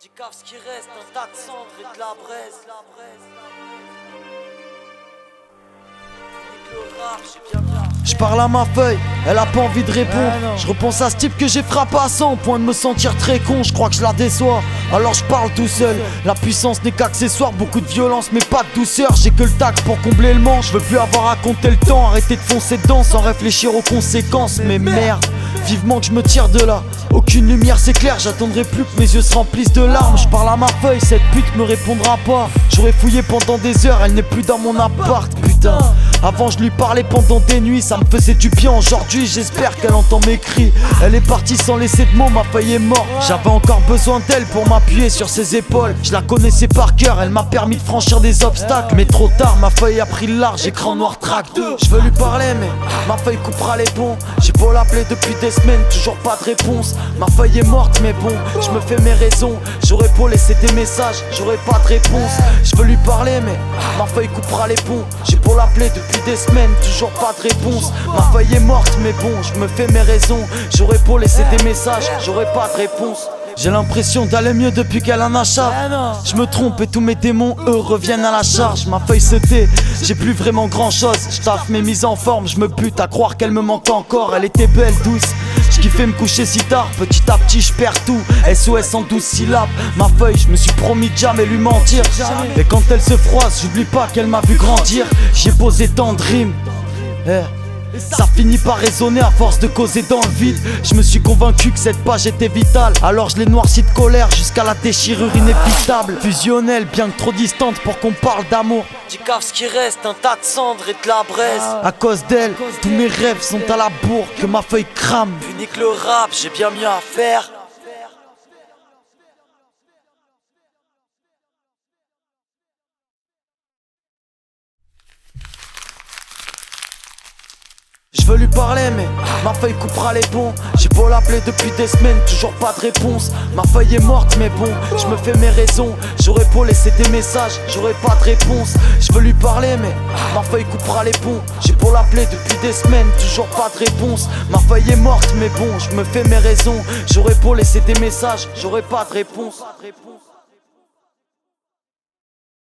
Du cave ce qui reste, un tas de cendres et de la braise. Nique le rap, j'ai bien bien. Je parle à ma feuille, elle a pas envie de répondre. Je repense à ce type que j'ai frappé à 100 au point de me sentir très con. Je crois que je la déçois, alors je parle tout seul. La puissance n'est qu'accessoire, beaucoup de violence mais pas de douceur. J'ai que le tact pour combler le manche. Je veux plus avoir à compter le temps, arrêter de foncer dedans sans réfléchir aux conséquences. Mais merde, vivement que je me tire de là. Aucune lumière c'est clair, j'attendrai plus que mes yeux se remplissent de larmes. Je parle à ma feuille, cette pute me répondra pas. J'aurais fouillé pendant des heures, elle n'est plus dans mon appart, putain. Avant je lui parlais pendant des nuits, ça me faisait du bien. Aujourd'hui j'espère qu'elle entend mes cris. Elle est partie sans laisser de mots, ma feuille est morte. J'avais encore besoin d'elle pour m'appuyer sur ses épaules. Je la connaissais par cœur, elle m'a permis de franchir des obstacles. Mais trop tard, ma feuille a pris le large, écran noir track 2. Je veux lui parler mais ma feuille coupera les ponts. J'ai beau l'appeler depuis des semaines, toujours pas de réponse. Ma feuille est morte mais bon, je me fais mes raisons. J'aurais beau laisser des messages, j'aurais pas de réponse. Je veux lui parler mais ma feuille coupera les ponts. J'ai beau l'appeler depuis des semaines, toujours pas de réponse. Ma feuille est morte mais bon, je me fais mes raisons. J'aurais beau laisser des messages, j'aurais pas de réponse. J'ai l'impression d'aller mieux depuis qu'elle en achète. Je me trompe et tous mes démons, eux, reviennent à la charge. Ma feuille se tait, j'ai plus vraiment grand chose. Je taffe mes mises en forme, je me bute à croire qu'elle me manque encore. Elle était belle, douce, je kiffais me coucher si tard. Petit à petit je perds tout, SOS en 12 syllabes. Ma feuille, je me suis promis de jamais lui mentir. Et quand elle se froisse, j'oublie pas qu'elle m'a vu grandir. J'ai posé tant de rimes, ça finit par résonner à force de causer dans le vide. Je me suis convaincu que cette page était vitale, alors je l'ai noircie de colère jusqu'à la déchirure inévitable. Fusionnelle, bien que trop distante pour qu'on parle d'amour. Du cave ce qui reste, un tas de cendres et de la braise. À cause d'elle, tous mes rêves sont à la bourre, que ma feuille crame. Puis nique le rap, j'ai bien mieux à faire. Je veux lui parler mais ma feuille coupera les ponts. J'ai beau l'appeler depuis des semaines, toujours pas de réponse. Ma feuille est morte mais bon, je me fais mes raisons. J'aurais beau laisser des messages, j'aurais pas de réponse. Je veux lui parler mais ma feuille coupera les ponts. J'ai beau l'appeler depuis des semaines, toujours pas de réponse. Ma feuille est morte mais bon, je me fais mes raisons. J'aurais beau laisser des messages, j'aurais pas de réponse.